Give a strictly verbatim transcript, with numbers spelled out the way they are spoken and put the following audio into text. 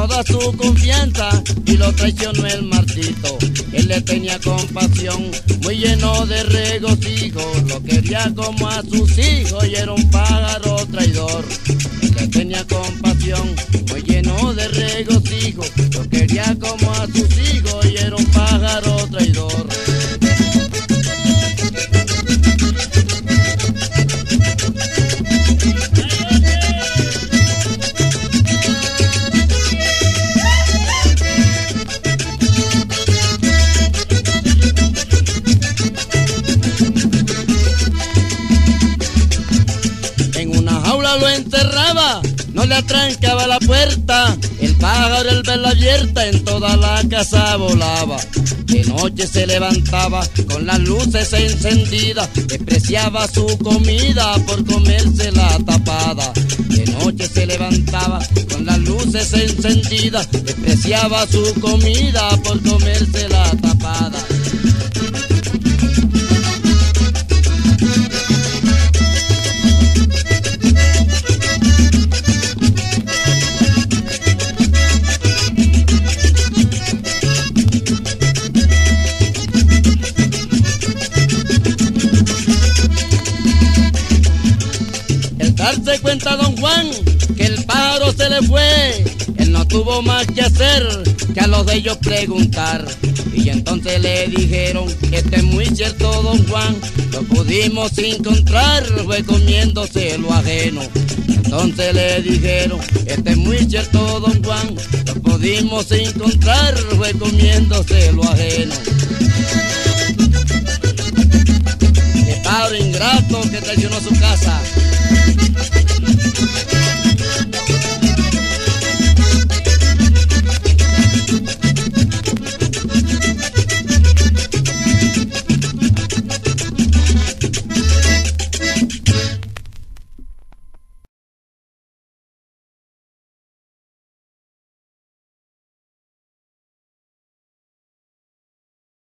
toda su confianza y lo traicionó el martito. Él le tenía compasión, muy lleno de regocijo, lo quería como a sus hijos y era un pájaro traidor. Él le tenía compasión, muy lleno de regocijo, lo quería como a sus hijos y era un pájaro traidor. Lo encerraba, no le atrancaba la puerta, el pájaro el verla abierta en toda la casa volaba. De noche se levantaba con las luces encendidas, despreciaba su comida por comérsela tapada. De noche se levantaba con las luces encendidas, despreciaba su comida por comérsela tapada. Darse cuenta don Juan que el pájaro se le fue, él no tuvo más que hacer que a los de ellos preguntar. Y entonces le dijeron, esto es muy cierto don Juan, lo pudimos encontrar, fue comiéndose lo ajeno. Entonces le dijeron, esto es muy cierto don Juan, lo pudimos encontrar, fue comiéndose lo ajeno. El pájaro ingrato que traicionó su casa.